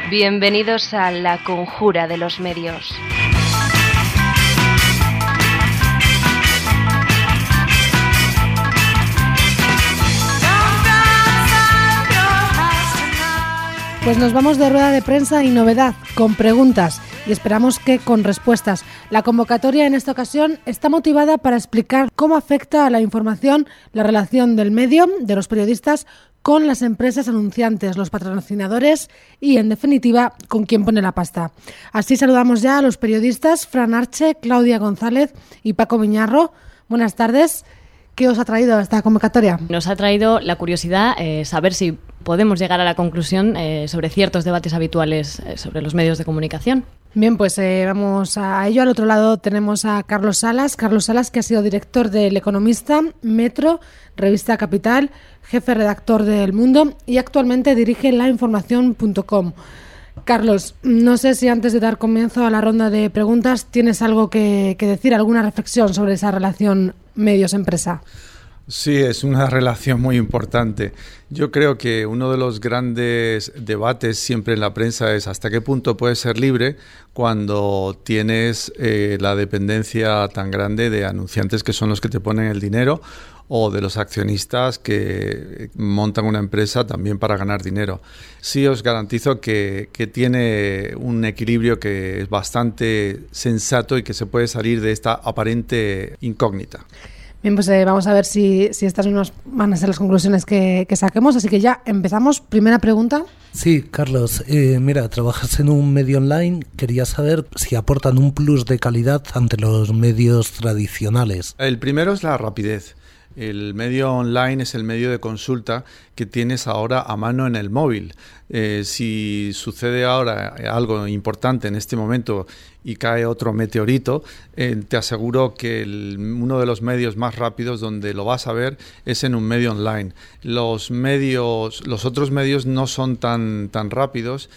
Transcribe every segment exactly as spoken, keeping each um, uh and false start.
Bienvenidos a La Conjura de los Medios. Pues nos vamos de rueda de prensa y novedad, con preguntas y esperamos que con respuestas. La convocatoria en esta ocasión está motivada para explicar cómo afecta a la información la relación del medio, de los periodistas, con las empresas anunciantes, los patrocinadores y, en definitiva, con quién pone la pasta. Así saludamos ya a los periodistas Fran Arche, Claudia González y Paco Miñarro. Buenas tardes. ¿Qué os ha traído esta convocatoria? Nos ha traído la curiosidad, eh, saber si podemos llegar a la conclusión eh, sobre ciertos debates habituales eh, sobre los medios de comunicación. Bien, pues eh, vamos a ello. Al otro lado tenemos a Carlos Salas. Carlos Salas, que ha sido director del Economista, Metro, Revista Capital, jefe redactor de El Mundo y actualmente dirige la información punto com. Carlos, no sé si antes de dar comienzo a la ronda de preguntas tienes algo que, que decir, alguna reflexión sobre esa relación medios-empresa. Sí, es una relación muy importante. Yo creo que uno de los grandes debates siempre en la prensa es hasta qué punto puedes ser libre cuando tienes eh, la dependencia tan grande de anunciantes que son los que te ponen el dinero o de los accionistas que montan una empresa también para ganar dinero. Sí os garantizo que, que tiene un equilibrio que es bastante sensato y que se puede salir de esta aparente incógnita. Bien, pues eh, vamos a ver si, si estas mismas van a ser las conclusiones que, que saquemos. Así que ya empezamos. Primera pregunta. Sí, Carlos, eh, mira, trabajas en un medio online. Quería saber si aportan un plus de calidad ante los medios tradicionales. El primero es la rapidez. El medio online es el medio de consulta que tienes ahora a mano en el móvil. Eh, si sucede ahora algo importante en este momento y cae otro meteorito, eh, te aseguro que el, uno de los medios más rápidos donde lo vas a ver es en un medio online. Los medios, los otros medios no son tan, tan rápidos.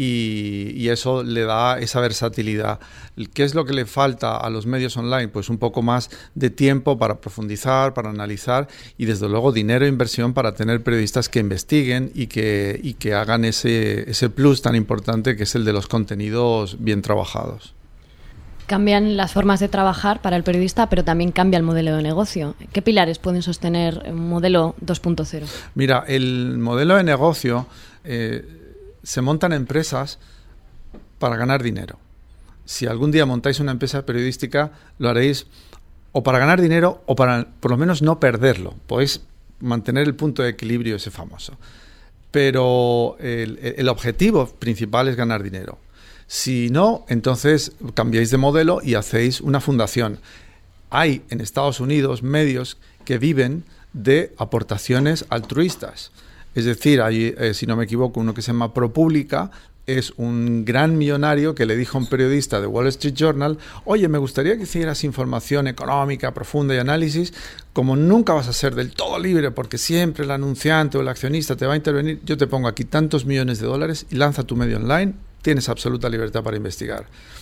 Y, y eso le da esa versatilidad. ¿Qué es lo que le falta a los medios online? Pues un poco más de tiempo para profundizar, para analizar y desde luego dinero e inversión para tener periodistas que investiguen y que, y que hagan ese, ese plus tan importante que es el de los contenidos bien trabajados. Cambian las formas de trabajar para el periodista, pero también cambia el modelo de negocio. ¿Qué pilares pueden sostener un modelo dos punto cero? Mira, el modelo de negocio... Eh, se montan empresas para ganar dinero. Si algún día montáis una empresa periodística, lo haréis o para ganar dinero o para, por lo menos, no perderlo. Podéis mantener el punto de equilibrio ese famoso. Pero el, el objetivo principal es ganar dinero. Si no, entonces cambiáis de modelo y hacéis una fundación. Hay en Estados Unidos medios que viven de aportaciones altruistas. Es decir, hay, eh, si no me equivoco, uno que se llama ProPublica, es un gran millonario que le dijo a un periodista de Wall Street Journal: oye, me gustaría que hicieras información económica profunda y análisis, como nunca vas a ser del todo libre porque siempre el anunciante o el accionista te va a intervenir, yo te pongo aquí tantos millones de dólares y lanza tu medio online, tienes absoluta libertad para investigar.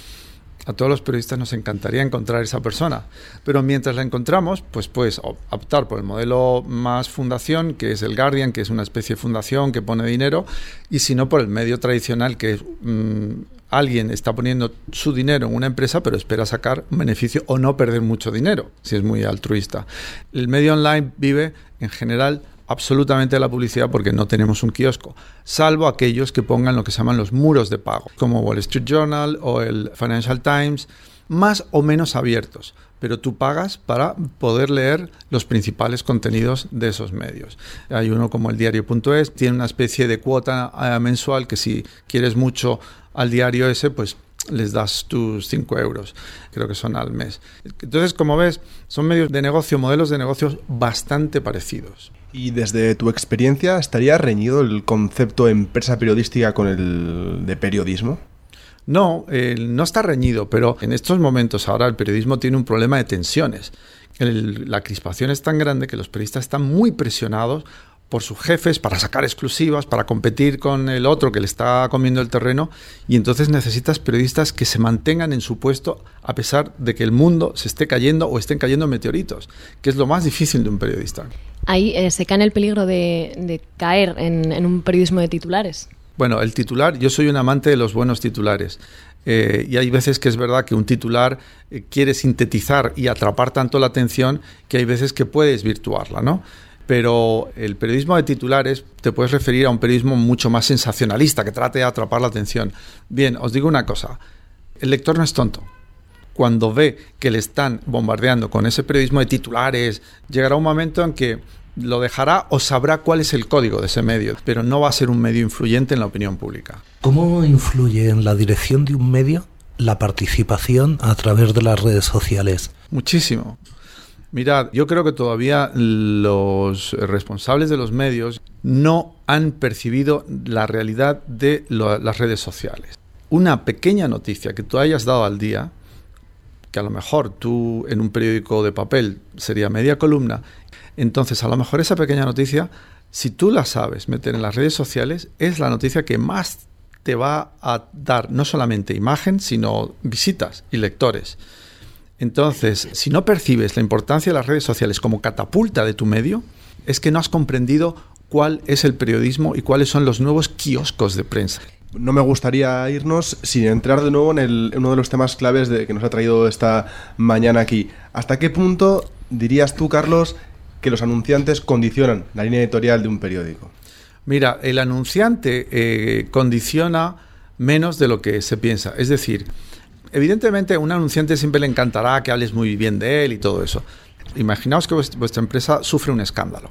A todos los periodistas nos encantaría encontrar esa persona, pero mientras la encontramos, pues puedes optar por el modelo más fundación, que es el Guardian, que es una especie de fundación que pone dinero, y si no por el medio tradicional, que es, mmm, alguien está poniendo su dinero en una empresa, pero espera sacar un beneficio o no perder mucho dinero, si es muy altruista. El medio online vive, en general, absolutamente la publicidad porque no tenemos un kiosco, salvo aquellos que pongan lo que se llaman los muros de pago, como Wall Street Journal o el Financial Times, más o menos abiertos, pero tú pagas para poder leer los principales contenidos de esos medios. Hay uno como el diario punto es, tiene una especie de cuota eh, mensual que si quieres mucho al diario ese, pues les das tus cinco euros, creo que son al mes. Entonces, como ves, son medios de negocio, modelos de negocios bastante parecidos. Y desde tu experiencia, ¿estaría reñido el concepto empresa periodística con el de periodismo? No, eh, no está reñido, pero en estos momentos ahora el periodismo tiene un problema de tensiones. El, la crispación es tan grande que los periodistas están muy presionados por sus jefes para sacar exclusivas, para competir con el otro que le está comiendo el terreno, y entonces necesitas periodistas que se mantengan en su puesto a pesar de que el mundo se esté cayendo o estén cayendo meteoritos, que es lo más difícil de un periodista. Ahí eh, se cae en el peligro de, de caer en, en un periodismo de titulares. Bueno, el titular, yo soy un amante de los buenos titulares. Eh, y hay veces que es verdad que un titular eh, quiere sintetizar y atrapar tanto la atención que hay veces que puede desvirtuarla, ¿no? Pero el periodismo de titulares te puedes referir a un periodismo mucho más sensacionalista, que trate de atrapar la atención. Bien, os digo una cosa, el lector no es tonto. Cuando ve que le están bombardeando con ese periodismo de titulares, llegará un momento en que lo dejará o sabrá cuál es el código de ese medio, pero no va a ser un medio influyente en la opinión pública. ¿Cómo influye en la dirección de un medio la participación a través de las redes sociales? Muchísimo. Mirad, yo creo que todavía los responsables de los medios no han percibido la realidad de lo, las redes sociales. Una pequeña noticia que tú hayas dado al día, que a lo mejor tú en un periódico de papel sería media columna, entonces a lo mejor esa pequeña noticia, si tú la sabes meter en las redes sociales, es la noticia que más te va a dar no solamente imagen, sino visitas y lectores. Entonces, si no percibes la importancia de las redes sociales como catapulta de tu medio, es que no has comprendido cuál es el periodismo y cuáles son los nuevos kioscos de prensa. No me gustaría irnos sin entrar de nuevo en, el, en uno de los temas claves de, que nos ha traído esta mañana aquí. ¿Hasta qué punto dirías tú, Carlos, que los anunciantes condicionan la línea editorial de un periódico? Mira, el anunciante eh, condiciona menos de lo que se piensa. Es decir, evidentemente a un anunciante siempre le encantará que hables muy bien de él y todo eso. Imaginaos que vuestra empresa sufre un escándalo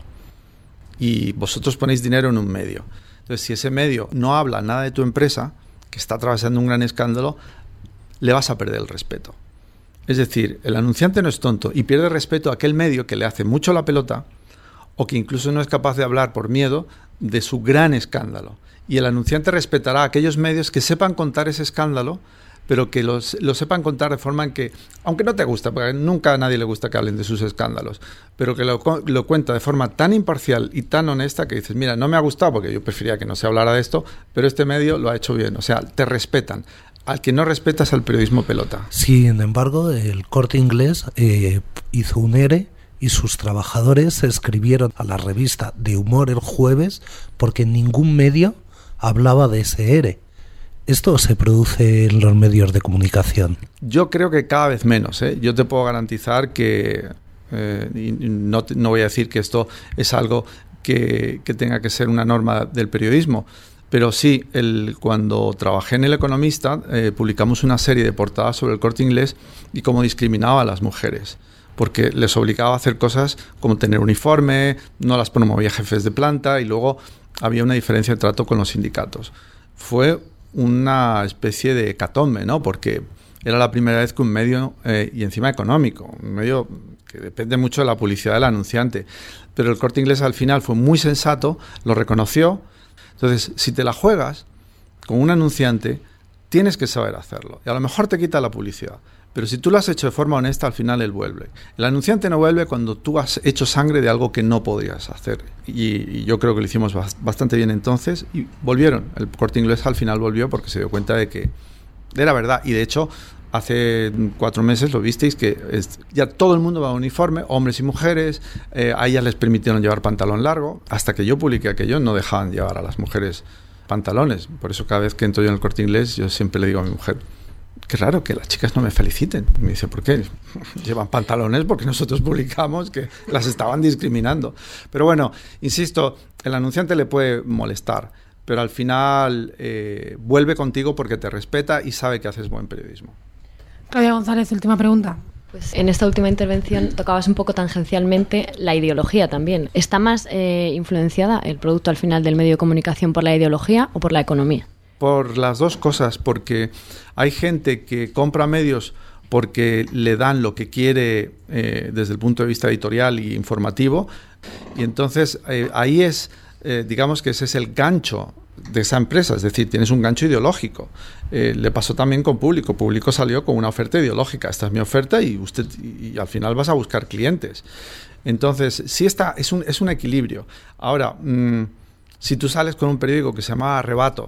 y vosotros ponéis dinero en un medio. Entonces, si ese medio no habla nada de tu empresa, que está atravesando un gran escándalo, le vas a perder el respeto. Es decir, el anunciante no es tonto y pierde respeto a aquel medio que le hace mucho la pelota o que incluso no es capaz de hablar por miedo de su gran escándalo. Y el anunciante respetará a aquellos medios que sepan contar ese escándalo, pero que los, lo sepan contar de forma en que, aunque no te gusta, porque nunca a nadie le gusta que hablen de sus escándalos, pero que lo, lo cuenta de forma tan imparcial y tan honesta que dices, mira, no me ha gustado porque yo prefería que no se hablara de esto, pero este medio lo ha hecho bien. O sea, te respetan. Al que no respetas al periodismo pelota. Sin embargo, el Corte Inglés eh, hizo un ERE y sus trabajadores se escribieron a la revista de humor El Jueves porque ningún medio hablaba de ese ERE. ¿Esto se produce en los medios de comunicación? Yo creo que cada vez menos, ¿eh? Yo te puedo garantizar que, eh, y no, te, no voy a decir que esto es algo que, que tenga que ser una norma del periodismo, pero sí, el, cuando trabajé en El Economista, eh, publicamos una serie de portadas sobre el Corte Inglés y cómo discriminaba a las mujeres, porque les obligaba a hacer cosas como tener uniforme, no las promovía jefes de planta y luego había una diferencia de trato con los sindicatos. Fue una especie de hecatombe, ¿no? Porque era la primera vez que un medio, eh, y encima económico, un medio que depende mucho de la publicidad del anunciante, pero el Corte Inglés al final fue muy sensato, lo reconoció. Entonces, si te la juegas con un anunciante, tienes que saber hacerlo. Y a lo mejor te quita la publicidad, pero si tú lo has hecho de forma honesta, al final él vuelve. El anunciante no vuelve cuando tú has hecho sangre de algo que no podías hacer. Y, y yo creo que lo hicimos bastante bien entonces y volvieron. El Corte Inglés al final volvió porque se dio cuenta de que era verdad. Y de hecho, hace cuatro meses lo visteis que es, ya todo el mundo va a uniforme, hombres y mujeres, eh, a ellas les permitieron llevar pantalón largo. Hasta que yo publiqué aquello no dejaban llevar a las mujeres pantalones. Por eso cada vez que entro yo en el Corte Inglés yo siempre le digo a mi mujer, qué raro que las chicas no me feliciten. Y me dice, ¿por qué? Llevan pantalones porque nosotros publicamos que las estaban discriminando. Pero bueno, insisto, el anunciante le puede molestar, pero al final eh, vuelve contigo porque te respeta y sabe que haces buen periodismo. Claudia González, última pregunta. Pues en esta última intervención tocabas un poco tangencialmente la ideología también. ¿Está más eh, influenciada el producto al final del medio de comunicación por la ideología o por la economía? Por las dos cosas, porque hay gente que compra medios porque le dan lo que quiere eh, desde el punto de vista editorial y informativo, y entonces eh, ahí es, eh, digamos que ese es el gancho de esa empresa, es decir, tienes un gancho ideológico. Eh, le pasó también con Público. Público salió con una oferta ideológica, esta es mi oferta y usted y, y al final vas a buscar clientes. Entonces, sí está, es un, es un equilibrio. Ahora, mmm, si tú sales con un periódico que se llama Arrebato,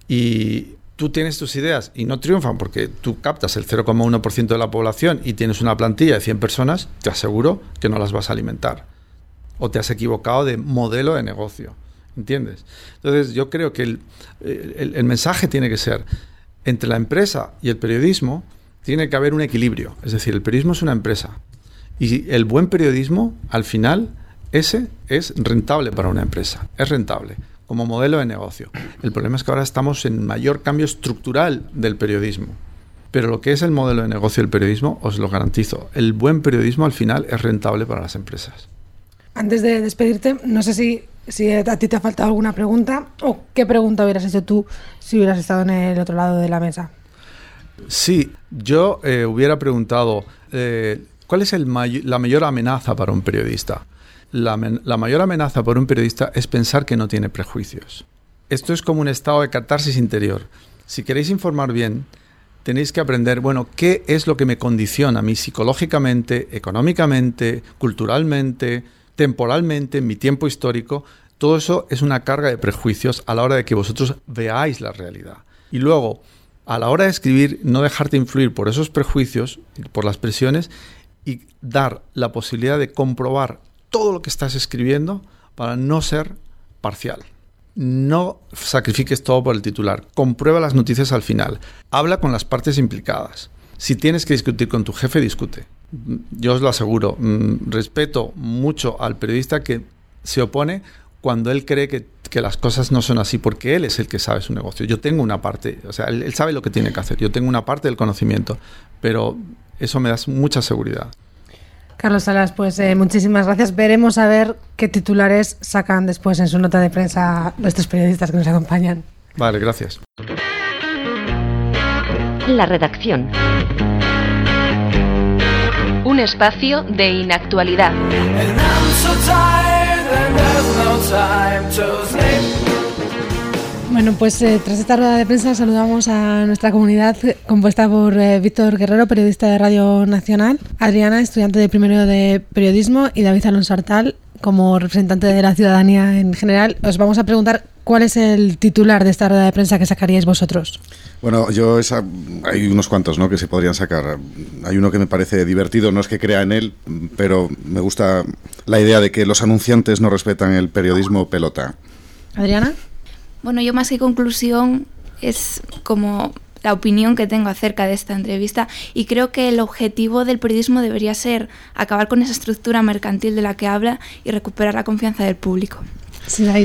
y tú tienes tus ideas y no triunfan porque tú captas el cero coma uno por ciento de la población y tienes una plantilla de cien personas, te aseguro que no las vas a alimentar. O te has equivocado de modelo de negocio. ¿entiendes? Entonces yo creo que el, el, el mensaje tiene que ser, entre la empresa y el periodismo tiene que haber un equilibrio. Es decir, el periodismo es una empresa y el buen periodismo, al final, ese es rentable para una empresa, es rentable como modelo de negocio. El problema es que ahora estamos en mayor cambio estructural del periodismo. Pero lo que es el modelo de negocio del periodismo, os lo garantizo, el buen periodismo al final es rentable para las empresas. Antes de despedirte, no sé si, si a ti te ha faltado alguna pregunta o qué pregunta hubieras hecho tú si hubieras estado en el otro lado de la mesa. Sí, yo eh, hubiera preguntado, eh, ¿cuál es el may- la mayor amenaza para un periodista? La, men- la mayor amenaza para un periodista es pensar que no tiene prejuicios. Esto es como un estado de catarsis interior. Si queréis informar bien, tenéis que aprender, bueno, ¿qué es lo que me condiciona a mí psicológicamente, económicamente, culturalmente, temporalmente, en mi tiempo histórico? Todo eso es una carga de prejuicios a la hora de que vosotros veáis la realidad. Y luego, a la hora de escribir, no dejarte influir por esos prejuicios, por las presiones, y dar la posibilidad de comprobar todo lo que estás escribiendo para no ser parcial. No sacrifiques todo por el titular. Comprueba las noticias al final. Habla con las partes implicadas. Si tienes que discutir con tu jefe, discute. Yo os lo aseguro. Respeto mucho al periodista que se opone cuando él cree que, que las cosas no son así, porque él es el que sabe su negocio. Yo tengo una parte, o sea, él, él sabe lo que tiene que hacer. Yo tengo una parte del conocimiento, pero eso me da mucha seguridad. Carlos Salas, pues eh, muchísimas gracias. Veremos a ver qué titulares sacan después en su nota de prensa nuestros periodistas que nos acompañan. Vale, gracias. La redacción. Un espacio de inactualidad. Bueno, pues eh, tras esta rueda de prensa saludamos a nuestra comunidad compuesta por eh, Víctor Guerrero, periodista de Radio Nacional, Adriana, estudiante de primero de periodismo, y David Alonso Artal, como representante de la ciudadanía en general. Os vamos a preguntar cuál es el titular de esta rueda de prensa que sacaríais vosotros. Bueno, yo esa, hay unos cuantos, ¿no?, que se podrían sacar. Hay uno que me parece divertido, no es que crea en él, pero me gusta la idea de que los anunciantes no respetan el periodismo pelota. Adriana. Bueno, yo más que conclusión es como la opinión que tengo acerca de esta entrevista, y creo que el objetivo del periodismo debería ser acabar con esa estructura mercantil de la que habla y recuperar la confianza del público. Sí, David.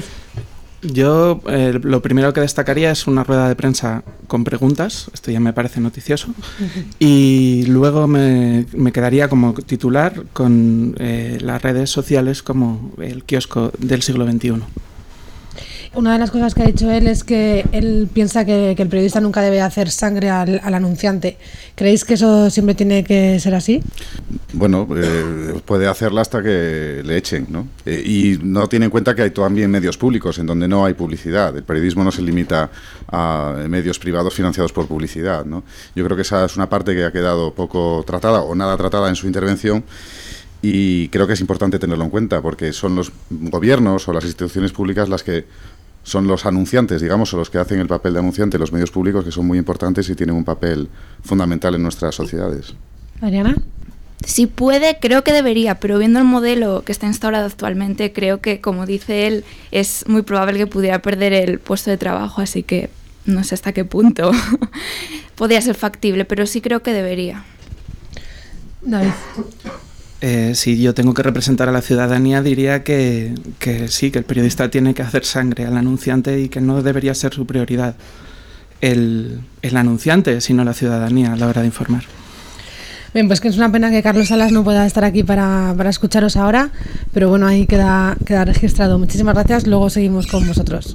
Yo eh, lo primero que destacaría es una rueda de prensa con preguntas, esto ya me parece noticioso, uh-huh. Y luego me, me quedaría como titular con eh, las redes sociales como el kiosco del siglo veintiuno. Una de las cosas que ha dicho él es que él piensa que, que el periodista nunca debe hacer sangre al, al anunciante. ¿Creéis que eso siempre tiene que ser así? Bueno, eh, puede hacerla hasta que le echen, ¿no? Eh, y no tiene en cuenta que hay también medios públicos en donde no hay publicidad. El periodismo no se limita a medios privados financiados por publicidad, ¿no? Yo creo que esa es una parte que ha quedado poco tratada o nada tratada en su intervención. Y creo que es importante tenerlo en cuenta, porque son los gobiernos o las instituciones públicas las que son los anunciantes, digamos, o los que hacen el papel de anunciante, los medios públicos, que son muy importantes y tienen un papel fundamental en nuestras sociedades. Adriana. Si puede, creo que debería, pero viendo el modelo que está instaurado actualmente, creo que, como dice él, es muy probable que pudiera perder el puesto de trabajo, así que no sé hasta qué punto podría ser factible, pero sí creo que debería. David. Eh, si yo tengo que representar a la ciudadanía, diría que, que sí, que el periodista tiene que hacer sangre al anunciante y que no debería ser su prioridad el, el anunciante, sino la ciudadanía a la hora de informar. Bien, pues que es una pena que Carlos Salas no pueda estar aquí para, para escucharos ahora, pero bueno, ahí queda, queda registrado. Muchísimas gracias, luego seguimos con vosotros.